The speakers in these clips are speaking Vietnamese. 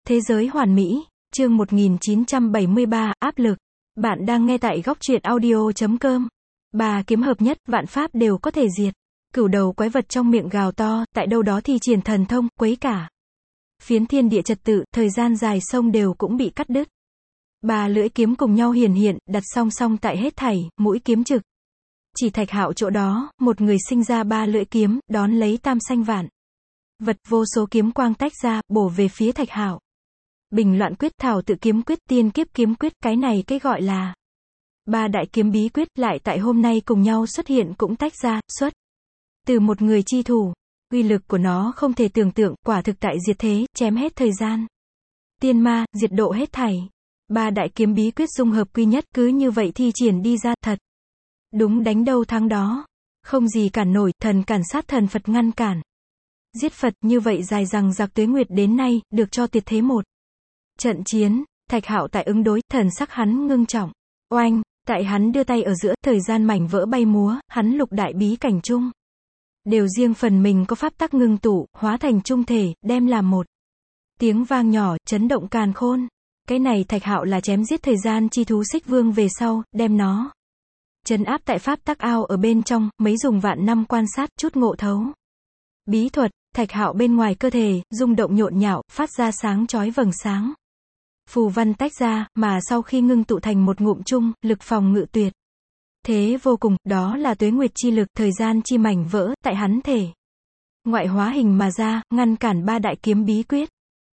Thế giới hoàn mỹ, chương 1973, áp lực. Bạn đang nghe tại góc truyện audio.com. Ba kiếm hợp nhất, vạn pháp đều có thể diệt. Cửu đầu quái vật trong miệng gào to, tại đâu đó thi triển thần thông, quấy cả phiến thiên địa trật tự, thời gian dài sông đều cũng bị cắt đứt. Ba lưỡi kiếm cùng nhau hiển hiện, đặt song song tại hết thảy, mũi kiếm trực. Chỉ Thạch Hạo chỗ đó, một người sinh ra ba lưỡi kiếm, đón lấy tam sanh vạn vật, vô số kiếm quang tách ra, bổ về phía Thạch Hạo. Bình loạn quyết, thảo tự kiếm quyết, tiên kiếp kiếm quyết, cái này cái gọi là ba đại kiếm bí quyết, lại tại hôm nay cùng nhau xuất hiện, cũng tách ra, xuất từ một người chi thủ. Uy lực của nó không thể tưởng tượng, quả thực tại diệt thế, chém hết thời gian, tiên ma, diệt độ hết thảy. Ba đại kiếm bí quyết dung hợp quy nhất, cứ như vậy thi triển đi ra, thật đúng đánh đâu thắng đó, không gì cản nổi, thần cản sát thần, Phật ngăn cản giết Phật, như vậy dài dằng dặc tuế nguyệt đến nay, được cho tuyệt thế một trận chiến. Thạch Hạo tại ứng đối, thần sắc hắn ngưng trọng. Oanh, tại hắn đưa tay ở giữa, thời gian mảnh vỡ bay múa, hắn lục đại bí cảnh chung đều riêng phần mình có pháp tắc ngưng tụ, hóa thành chung thể, đem làm một tiếng vang nhỏ, chấn động càn khôn. Cái này Thạch Hạo là chém giết thời gian chi thú Xích Vương về sau, đem nó trấn áp tại pháp tắc ao ở bên trong, mấy dùng vạn năm quan sát, chút ngộ thấu bí thuật. Thạch Hạo bên ngoài cơ thể, rung động nhộn nhạo, phát ra sáng chói vầng sáng. Phù văn tách ra, mà sau khi ngưng tụ thành một ngụm chung, lực phòng ngự tuyệt thế vô cùng, đó là tuế nguyệt chi lực, thời gian chi mảnh vỡ, tại hắn thể ngoại hóa hình mà ra, ngăn cản ba đại kiếm bí quyết.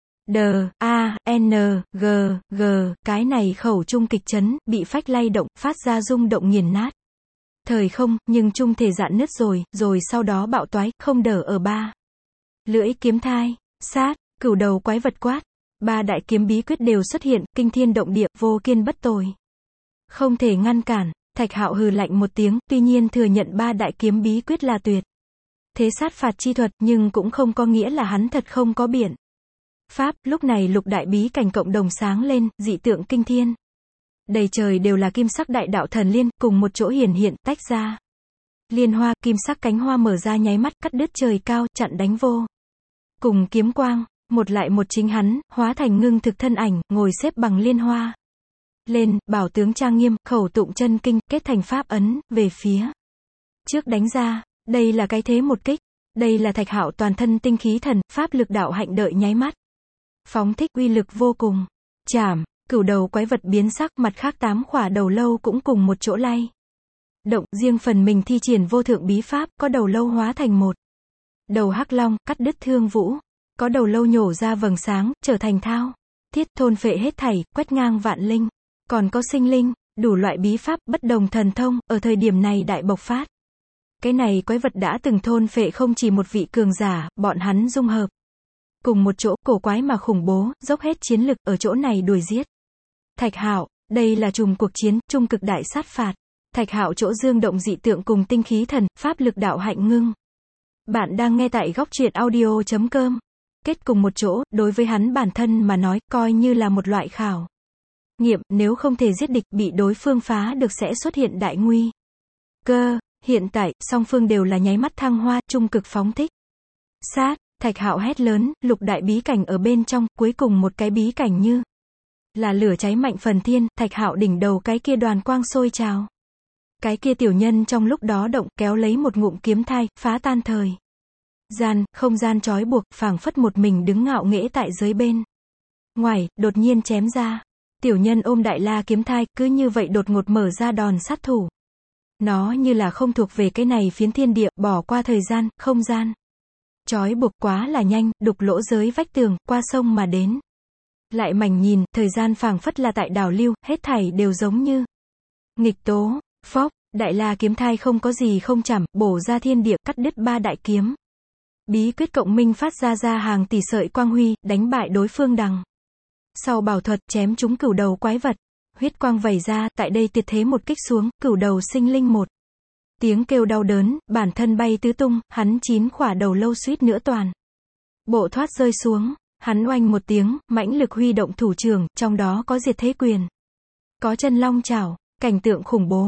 D-A-N-G-G, cái này khẩu trung kịch chấn, bị phách lay động, phát ra rung động nghiền nát thời không, nhưng trung thể dạn nứt rồi sau đó bạo toái, không đỡ ở ba lưỡi kiếm thai, sát, cửu đầu quái vật quát. Ba đại kiếm bí quyết đều xuất hiện, kinh thiên động địa, vô kiên bất tồi. Không thể ngăn cản. Thạch Hạo hừ lạnh một tiếng, tuy nhiên thừa nhận ba đại kiếm bí quyết là tuyệt thế sát phạt chi thuật, nhưng cũng không có nghĩa là hắn thật không có biện pháp. Lúc này lục đại bí cảnh cộng đồng sáng lên, dị tượng kinh thiên. Đầy trời đều là kim sắc đại đạo thần liên, cùng một chỗ hiển hiện, tách ra. Liên hoa, kim sắc cánh hoa mở ra nháy mắt, cắt đứt trời cao, chặn đánh vô cùng kiếm quang. Một lại một chính hắn, hóa thành ngưng thực thân ảnh, ngồi xếp bằng liên hoa lên, bảo tướng trang nghiêm, khẩu tụng chân kinh, kết thành pháp ấn, về phía trước đánh ra. Đây là cái thế một kích. Đây là Thạch Hạo toàn thân tinh khí thần, pháp lực đạo hạnh đợi nháy mắt phóng thích, uy lực vô cùng. Chảm, cửu đầu quái vật biến sắc, mặt khác 8 khỏa đầu lâu cũng cùng một chỗ lay động, riêng phần mình thi triển vô thượng bí pháp, có đầu lâu hóa thành một đầu hắc long, cắt đứt thương vũ. Có đầu lâu nhổ ra vầng sáng, trở thành thao thiết, thôn phệ hết thảy, quét ngang vạn linh. Còn có sinh linh, đủ loại bí pháp, bất đồng thần thông, ở thời điểm này đại bộc phát. Cái này quái vật đã từng thôn phệ không chỉ một vị cường giả, bọn hắn dung hợp cùng một chỗ, cổ quái mà khủng bố, dốc hết chiến lực, ở chỗ này đuổi giết Thạch Hạo. Đây là trùng cuộc chiến, trung cực đại sát phạt. Thạch Hạo chỗ dương động dị tượng cùng tinh khí thần, pháp lực đạo hạnh ngưng. Bạn đang nghe tại góc truyện audio.com. Kết cùng một chỗ, đối với hắn bản thân mà nói, coi như là một loại khảo nghiệm, nếu không thể giết địch, bị đối phương phá được sẽ xuất hiện đại nguy cơ. Hiện tại, song phương đều là nháy mắt thăng hoa, trung cực phóng thích. Sát, Thạch Hạo hét lớn, lục đại bí cảnh ở bên trong, cuối cùng một cái bí cảnh như là lửa cháy mạnh phần thiên. Thạch Hạo đỉnh đầu cái kia đoàn quang sôi trào. Cái kia tiểu nhân trong lúc đó động, kéo lấy một ngụm kiếm thai, phá tan thời không gian trói buộc, phảng phất một mình đứng ngạo nghễ tại giới bên ngoài, đột nhiên chém ra. Tiểu nhân ôm đại la kiếm thai, cứ như vậy đột ngột mở ra đòn sát thủ. Nó như là không thuộc về cái này phiến thiên địa, bỏ qua thời gian, không gian trói buộc, quá là nhanh, đục lỗ giới vách tường, qua sông mà đến. Lại mảnh nhìn, thời gian phảng phất là tại đảo lưu, hết thảy đều giống như nghịch tố. Phốc, đại la kiếm thai không có gì không chảm, bổ ra thiên địa, cắt đứt ba đại kiếm bí quyết cộng minh, phát ra hàng tỷ sợi quang huy, đánh bại đối phương đằng sau bảo thuật, chém trúng cửu đầu quái vật. Huyết quang vẩy ra, tại đây tuyệt thế một kích xuống, cửu đầu sinh linh một tiếng kêu đau đớn, bản thân bay tứ tung, hắn 9 khỏa đầu lâu suýt nữa toàn bộ thoát rơi xuống. Hắn oanh một tiếng, mãnh lực huy động thủ trưởng, trong đó có diệt thế quyền, có chân long chảo, cảnh tượng khủng bố.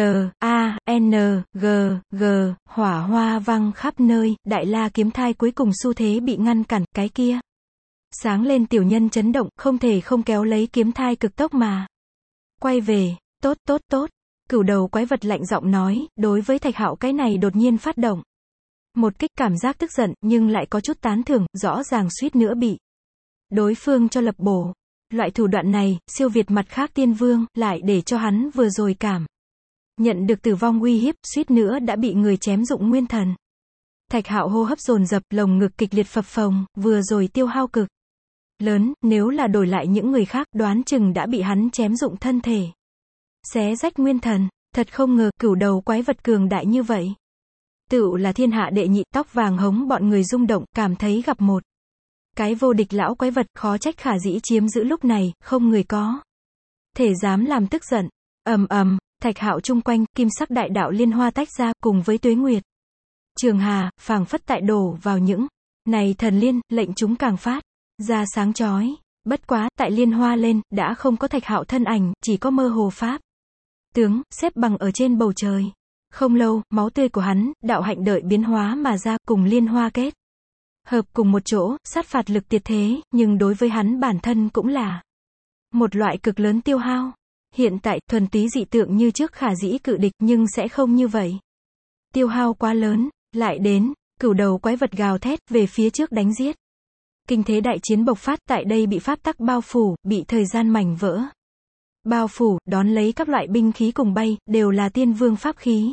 D-A-N-G-G, hỏa hoa văng khắp nơi, đại la kiếm thai cuối cùng xu thế bị ngăn cản, cái kia Sáng lên tiểu nhân chấn động, không thể không kéo lấy kiếm thai cực tốc mà quay về. Tốt tốt tốt. Cửu đầu quái vật lạnh giọng nói, đối với Thạch Hạo cái này đột nhiên phát động. Một kích cảm giác tức giận, nhưng lại có chút tán thưởng, rõ ràng suýt nữa bị đối phương cho lập bổ. Loại thủ đoạn này, siêu việt mặt khác tiên vương, lại để cho hắn vừa rồi cảm nhận được tử vong uy hiếp, suýt nữa đã bị người chém dụng nguyên thần. Thạch Hạo hô hấp dồn dập, lồng ngực kịch liệt phập phồng, vừa rồi tiêu hao cực lớn, nếu là đổi lại những người khác, đoán chừng đã bị hắn chém dụng thân thể, xé rách nguyên thần. Thật không ngờ, cửu đầu quái vật cường đại như vậy. Tựu là thiên hạ đệ nhị. Tóc vàng hống bọn người rung động, cảm thấy gặp một cái vô địch lão quái vật, khó trách Khả Dĩ chiếm giữ lúc này, không người có thể dám làm tức giận. Ầm ầm, Thạch Hạo chung quanh, kim sắc đại đạo liên hoa tách ra, cùng với tuế nguyệt trường hà, phảng phất tại đổ vào những này thần liên, lệnh chúng càng phát ra sáng chói. Bất quá, tại liên hoa lên, đã không có Thạch Hạo thân ảnh, chỉ có mơ hồ pháp tướng, xếp bằng ở trên bầu trời. Không lâu, máu tươi của hắn, đạo hạnh đợi biến hóa mà ra, cùng liên hoa kết hợp cùng một chỗ, sát phạt lực tuyệt thế, nhưng đối với hắn bản thân cũng là một loại cực lớn tiêu hao. Hiện tại, thuần túy dị tượng như trước Khả Dĩ cự địch, nhưng sẽ không như vậy. Tiêu hao quá lớn, lại đến, cửu đầu quái vật gào thét, về phía trước đánh giết. Kinh thế đại chiến bộc phát, tại đây bị pháp tắc bao phủ, bị thời gian mảnh vỡ bao phủ, đón lấy các loại binh khí cùng bay, đều là tiên vương pháp khí.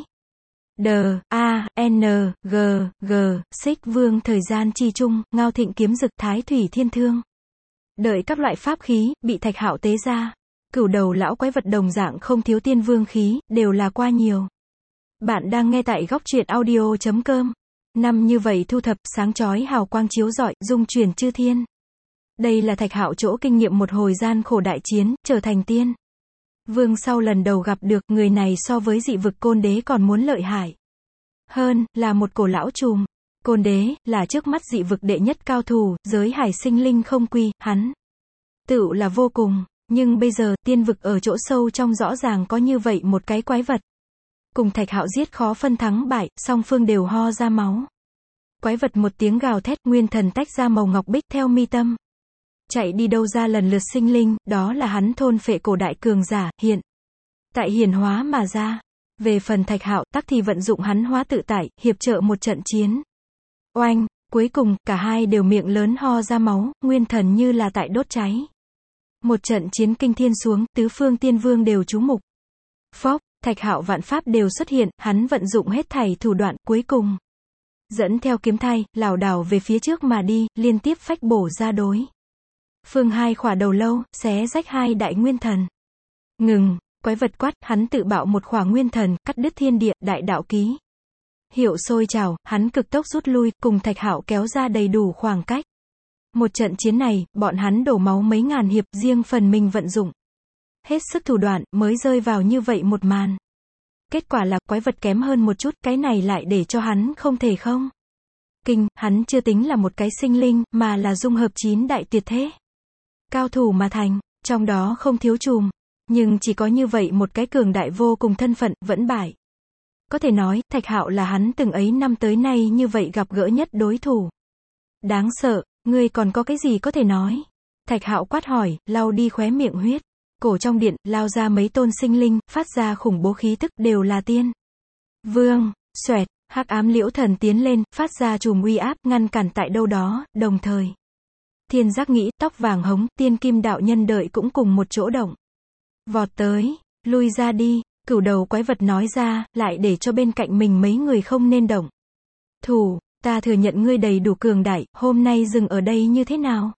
D.A.N.G.G. Xích vương thời gian chi chung, ngao thịnh kiếm dực thái thủy thiên thương. Đợi các loại pháp khí, bị Thạch Hạo tế ra. Cửu đầu lão quái vật đồng dạng không thiếu tiên vương khí, đều là qua nhiều. Bạn đang nghe tại góc truyện audio.com. Năm như vậy thu thập, sáng chói hào quang chiếu rọi, dung chuyển chư thiên. Đây là Thạch Hạo chỗ kinh nghiệm một hồi gian khổ đại chiến, trở thành tiên vương sau lần đầu gặp được, người này so với dị vực Côn Đế còn muốn lợi hại hơn, là một cổ lão trùm. Côn Đế, là trước mắt dị vực đệ nhất cao thủ, giới hải sinh linh không quy, hắn tựu là vô cùng. Nhưng bây giờ, tiên vực ở chỗ sâu trong rõ ràng có như vậy một cái quái vật. Cùng Thạch Hạo giết khó phân thắng bại, song phương đều ho ra máu. Quái vật một tiếng gào thét, nguyên thần tách ra màu ngọc bích theo mi tâm. Chạy đi đâu ra lần lượt sinh linh, đó là hắn thôn phệ cổ đại cường giả, hiện tại hiển hóa mà ra. Về phần Thạch Hạo, tắc thì vận dụng hắn hóa tự tại, hiệp trợ một trận chiến. Oanh, cuối cùng, cả hai đều miệng lớn ho ra máu, nguyên thần như là tại đốt cháy. Một trận chiến kinh thiên xuống, tứ phương tiên vương đều chú mục. Phốc, Thạch Hạo vạn pháp đều xuất hiện, hắn vận dụng hết thảy thủ đoạn, cuối cùng dẫn theo kiếm thai, lảo đảo về phía trước mà đi, liên tiếp phách bổ ra đối phương hai khỏa đầu lâu, xé rách hai đại nguyên thần. Ngừng, quái vật quát, hắn tự bạo một khỏa nguyên thần, cắt đứt thiên địa, đại đạo ký hiệu sôi trào, hắn cực tốc rút lui, cùng Thạch Hạo kéo ra đầy đủ khoảng cách. Một trận chiến này, bọn hắn đổ máu mấy ngàn hiệp, riêng phần mình vận dụng hết sức thủ đoạn, mới rơi vào như vậy một màn. Kết quả là, quái vật kém hơn một chút, cái này lại để cho hắn không thể không kinh. Hắn chưa tính là một cái sinh linh, mà là dung hợp 9 đại tuyệt thế cao thủ mà thành, trong đó không thiếu trùm. Nhưng chỉ có như vậy một cái cường đại vô cùng thân phận, vẫn bại. Có thể nói, Thạch Hạo là hắn từng ấy năm tới nay như vậy gặp gỡ nhất đối thủ. Đáng sợ, ngươi còn có cái gì có thể nói? Thạch Hạo quát hỏi, lau đi khóe miệng huyết. Cổ trong điện, lao ra mấy tôn sinh linh, phát ra khủng bố khí tức, đều là tiên vương. Xoẹt, hắc ám liễu thần tiến lên, phát ra chùm uy áp, ngăn cản tại đâu đó, đồng thời. Thiên Giác Nghĩ, tóc vàng hống, tiên kim đạo nhân đợi cũng cùng một chỗ động. Vọt tới, lui ra đi, cửu đầu quái vật nói ra, lại để cho bên cạnh mình mấy người không nên động thủ. Ta thừa nhận ngươi đầy đủ cường đại, hôm nay dừng ở đây như thế nào?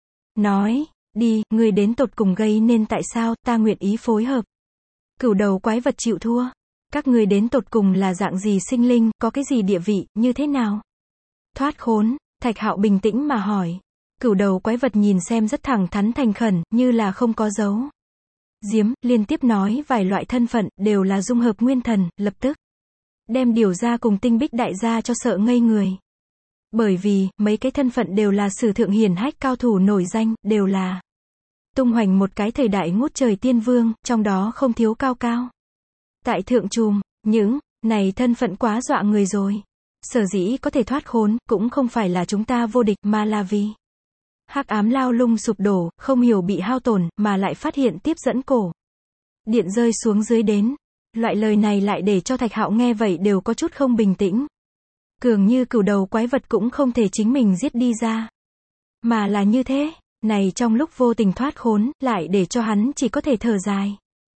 Nói, đi, ngươi đến tột cùng gây nên tại sao, ta nguyện ý phối hợp. Cửu đầu quái vật chịu thua. Các ngươi đến tột cùng là dạng gì sinh linh, có cái gì địa vị, như thế nào? Thoát khốn, Thạch Hạo bình tĩnh mà hỏi. Cửu đầu quái vật nhìn xem rất thẳng thắn thành khẩn, như là không có dấu diếm, liên tiếp nói vài loại thân phận, đều là dung hợp nguyên thần, lập tức đem điều ra cùng Tinh Bích đại gia cho sợ ngây người. Bởi vì, mấy cái thân phận đều là sử thượng hiển hách cao thủ nổi danh, đều là tung hoành một cái thời đại ngút trời tiên vương, trong đó không thiếu cao cao tại thượng trùm. Những này thân phận quá dọa người rồi. Sở dĩ có thể thoát khốn, cũng không phải là chúng ta vô địch, mà là vì Hắc ám lao lung sụp đổ, không hiểu bị hao tổn, mà lại phát hiện tiếp dẫn cổ điện rơi xuống dưới đến. Loại lời này lại để cho Thạch Hạo nghe vậy đều có chút không bình tĩnh. Cường như cửu đầu quái vật cũng không thể chính mình giết đi ra. Mà là như thế, này trong lúc vô tình thoát khốn, lại để cho hắn chỉ có thể thở dài.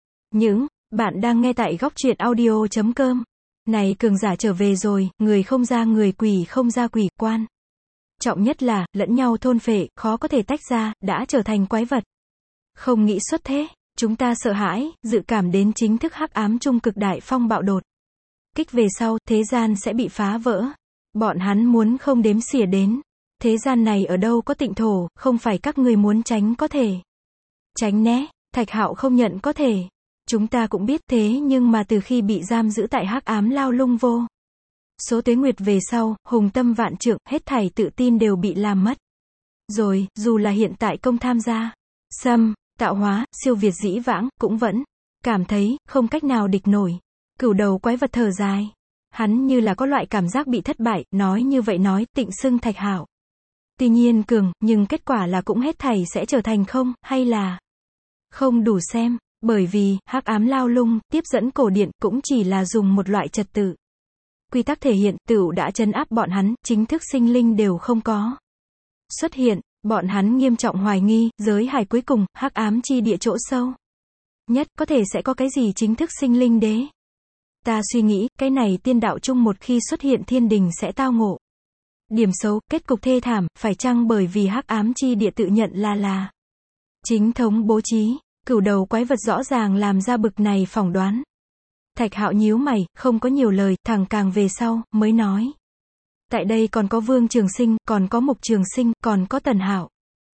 Bạn đang nghe tại góc truyện audio.com. Này cường giả trở về rồi, người không ra người, quỷ không ra quỷ, quan trọng nhất là, lẫn nhau thôn phệ, khó có thể tách ra, đã trở thành quái vật. Không nghĩ xuất thế, chúng ta sợ hãi, dự cảm đến chính thức hắc ám trung cực đại phong bạo đột kích về sau, thế gian sẽ bị phá vỡ. Bọn hắn muốn không đếm xỉa đến. Thế gian này ở đâu có tịnh thổ, không phải các người muốn tránh có thể tránh né. Thạch Hạo không nhận có thể. Chúng ta cũng biết thế, nhưng mà từ khi bị giam giữ tại hắc ám lao lung vô số tuế nguyệt về sau, hùng tâm vạn trượng, hết thảy tự tin đều bị làm mất. Rồi, dù là hiện tại công tham gia tạo hóa, siêu việt dĩ vãng, cũng vẫn cảm thấy không cách nào địch nổi. Cửu đầu quái vật thở dài. Hắn như là có loại cảm giác bị thất bại, nói như vậy nói, tịnh xưng Thạch Hạo tuy nhiên cường, nhưng kết quả là cũng hết thảy sẽ trở thành không, hay là không đủ xem. Bởi vì, hắc ám lao lung, tiếp dẫn cổ điện, cũng chỉ là dùng một loại trật tự. Quy tắc thể hiện, tựu đã trấn áp bọn hắn, chính thức sinh linh đều không có xuất hiện. Bọn hắn nghiêm trọng hoài nghi, giới hải cuối cùng, hắc ám chi địa chỗ sâu nhất, có thể sẽ có cái gì chính thức sinh linh đế. Ta suy nghĩ, cái này tiên đạo chung một khi xuất hiện thiên đình sẽ tao ngộ điểm xấu, kết cục thê thảm, phải chăng bởi vì hắc ám chi địa tự nhận là chính thống bố trí. Cửu đầu quái vật rõ ràng làm ra bực này phỏng đoán. Thạch Hạo nhíu mày, không có nhiều lời, thẳng càng về sau, mới nói. Tại đây còn có Vương Trường Sinh, còn có Mục Trường Sinh, còn có Tần Hạo.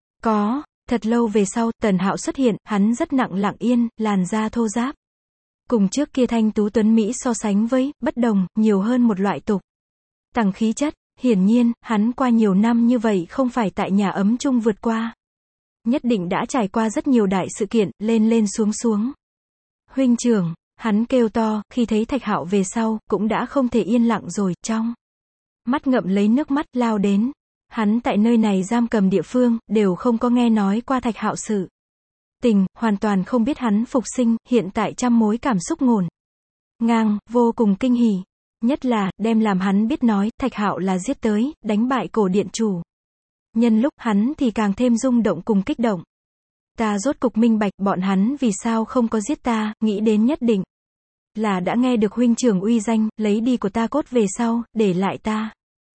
Thật lâu về sau, Tần Hạo xuất hiện, hắn rất nặng lặng yên, làn da thô ráp. Cùng trước kia thanh tú tuấn Mỹ so sánh với, bất đồng, nhiều hơn một loại tục tằng khí chất. Hiển nhiên, hắn qua nhiều năm như vậy không phải tại nhà ấm chung vượt qua. Nhất định đã trải qua rất nhiều đại sự kiện, lên lên xuống xuống. Huynh trưởng, hắn kêu to, khi thấy Thạch Hạo về sau, cũng đã không thể yên lặng rồi, trong mắt ngậm lấy nước mắt, lao đến. Hắn tại nơi này giam cầm địa phương, đều không có nghe nói qua Thạch Hạo sự tình, hoàn toàn không biết hắn phục sinh, hiện tại trăm mối cảm xúc ngổn ngang, vô cùng kinh hỉ. Nhất là, đem làm hắn biết nói, Thạch Hạo là giết tới, đánh bại cổ điện chủ. Nhân lúc hắn thì càng thêm rung động cùng kích động. Ta rốt cục minh bạch, bọn hắn vì sao không có giết ta, nghĩ đến nhất định là đã nghe được huynh trưởng uy danh, lấy đi của ta cốt về sau, để lại ta.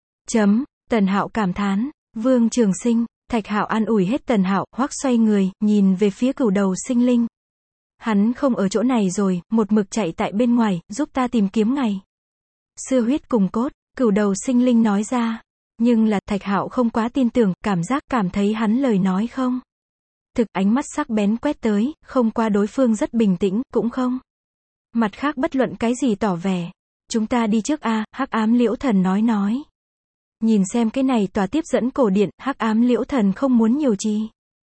Tần Hạo cảm thán. Vương Trường Sinh. Thạch Hạo an ủi hết Tần Hạo, hoắc xoay người, nhìn về phía cửu đầu sinh linh. Hắn không ở chỗ này rồi, một mực chạy tại bên ngoài, giúp ta tìm kiếm ngày xưa huyết cùng cốt. Cửu đầu sinh linh nói ra. Nhưng là, Thạch Hạo không quá tin tưởng, cảm thấy hắn lời nói không thực, ánh mắt sắc bén quét tới, không qua đối phương rất bình tĩnh, cũng không mặt khác bất luận cái gì tỏ vẻ. Chúng ta đi trước a. Hắc ám liễu thần nói. Nhìn xem cái này tòa tiếp dẫn cổ điện, hắc ám liễu thần không muốn nhiều trì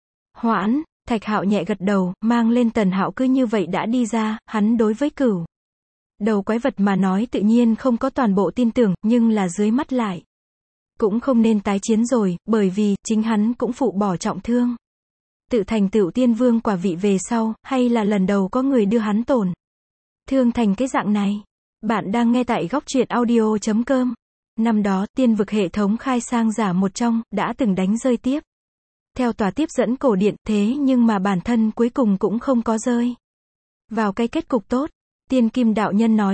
hoãn. Thạch Hạo nhẹ gật đầu, mang lên Tần Hạo cứ như vậy đã đi ra. Hắn đối với cửu đầu quái vật mà nói tự nhiên không có toàn bộ tin tưởng, nhưng là dưới mắt lại cũng không nên tái chiến rồi, bởi vì, chính hắn cũng phụ bỏ trọng thương. Tự thành tựu tiên vương quả vị về sau, hay là lần đầu có người đưa hắn tổn thương thành cái dạng này. Bạn đang nghe tại góc truyện audio.com. Năm đó, tiên vực hệ thống khai sang giả một trong, đã từng đánh rơi tiếp theo tòa tiếp dẫn cổ điện, thế nhưng mà bản thân cuối cùng cũng không có rơi vào cái kết cục tốt. Tiên Kim đạo nhân nói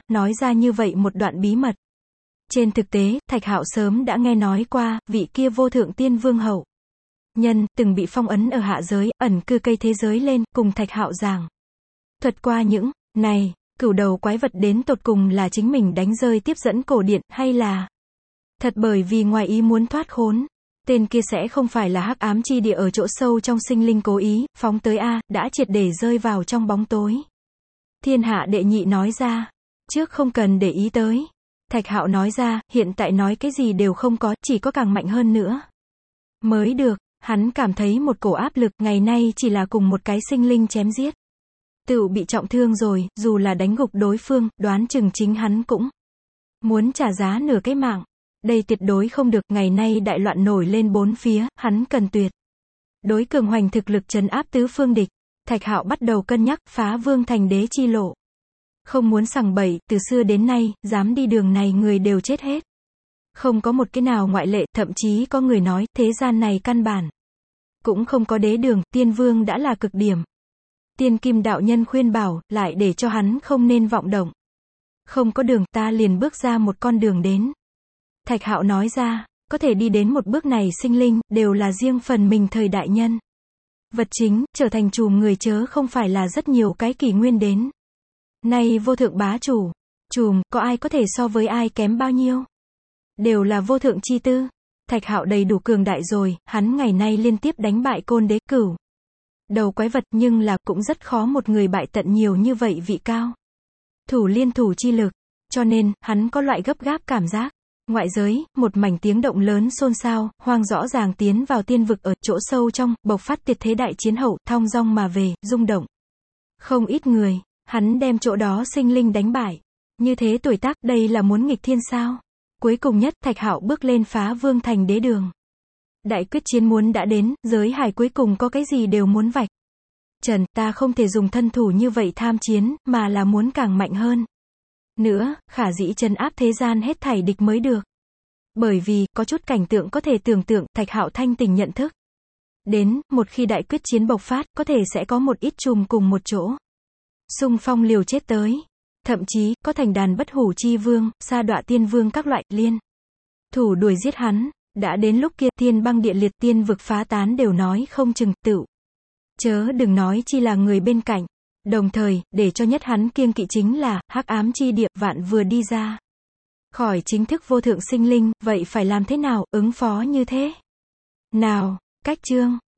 ra như vậy một đoạn bí mật. Trên thực tế, Thạch Hạo sớm đã nghe nói qua, vị kia vô thượng tiên vương hậu nhân, từng bị phong ấn ở hạ giới, ẩn cư cây thế giới lên, cùng Thạch Hạo giảng thuật qua những này. Cửu đầu quái vật đến tột cùng là chính mình đánh rơi tiếp dẫn cổ điện, hay là thật bởi vì ngoài ý muốn thoát khốn. Tên kia sẽ không phải là hắc ám chi địa ở chỗ sâu trong sinh linh cố ý phóng tới a, đã triệt để rơi vào trong bóng tối. Thiên hạ đệ nhị nói ra. Trước không cần để ý tới. Thạch Hạo nói ra, hiện tại nói cái gì đều không có, chỉ có càng mạnh hơn nữa mới được. Hắn cảm thấy một cổ áp lực, ngày nay chỉ là cùng một cái sinh linh chém giết tựu bị trọng thương rồi, dù là đánh gục đối phương, đoán chừng chính hắn cũng muốn trả giá nửa cái mạng. Đây tuyệt đối không được, ngày nay đại loạn nổi lên bốn phía, hắn cần tuyệt đối cường hoành thực lực trấn áp tứ phương địch. Thạch Hạo bắt đầu cân nhắc phá vương thành đế chi lộ. Không muốn sằng bậy, từ xưa đến nay, dám đi đường này người đều chết hết. Không có một cái nào ngoại lệ, thậm chí có người nói, thế gian này căn bản cũng không có đế đường, tiên vương đã là cực điểm. Tiên Kim đạo nhân khuyên bảo, lại để cho hắn không nên vọng động. Không có đường, ta liền bước ra một con đường đến. Thạch Hạo nói ra, có thể đi đến một bước này sinh linh, đều là riêng phần mình thời đại nhân. Vật chính, trở thành trùm người chớ không phải là rất nhiều cái kỷ nguyên đến. Nay vô thượng bá chủ, trùm, có ai có thể so với ai kém bao nhiêu? Đều là vô thượng chi tư. Thạch Hạo đầy đủ cường đại rồi, hắn ngày nay liên tiếp đánh bại Côn Đế Cửu đầu quái vật, nhưng là cũng rất khó một người bại tận nhiều như vậy vị cao thủ liên thủ chi lực, cho nên hắn có loại gấp gáp cảm giác. Ngoại giới, một mảnh tiếng động lớn xôn xao, hoang rõ ràng tiến vào tiên vực ở chỗ sâu trong, bộc phát tuyệt thế đại chiến hậu, thong dong mà về, rung động. Không ít người, hắn đem chỗ đó sinh linh đánh bại. Như thế tuổi tác, đây là muốn nghịch thiên sao? Cuối cùng nhất, Thạch Hạo bước lên phá vương thành đế đường. Đại quyết chiến muốn đã đến, giới hải cuối cùng có cái gì đều muốn vạch trần, ta không thể dùng thân thủ như vậy tham chiến, mà là muốn càng mạnh hơn. Nữa, khả dĩ trấn áp thế gian hết thảy địch mới được. Bởi vì, có chút cảnh tượng có thể tưởng tượng, Thạch Hạo thanh tỉnh nhận thức. Đến, một khi đại quyết chiến bộc phát, có thể sẽ có một ít trùm cùng một chỗ. Xung phong liều chết tới. Thậm chí, có thành đàn bất hủ chi vương, sa đọa tiên vương các loại, liên thủ đuổi giết hắn. Đã đến lúc kia, thiên băng địa liệt, tiên vực phá tán đều nói không chừng, tựu chớ đừng nói chi là người bên cạnh. Đồng thời, để cho nhất hắn kiêng kỵ chính là, hắc ám chi địa, vạn vừa đi ra khỏi chính thức vô thượng sinh linh, vậy phải làm thế nào, ứng phó như thế nào? Cách chương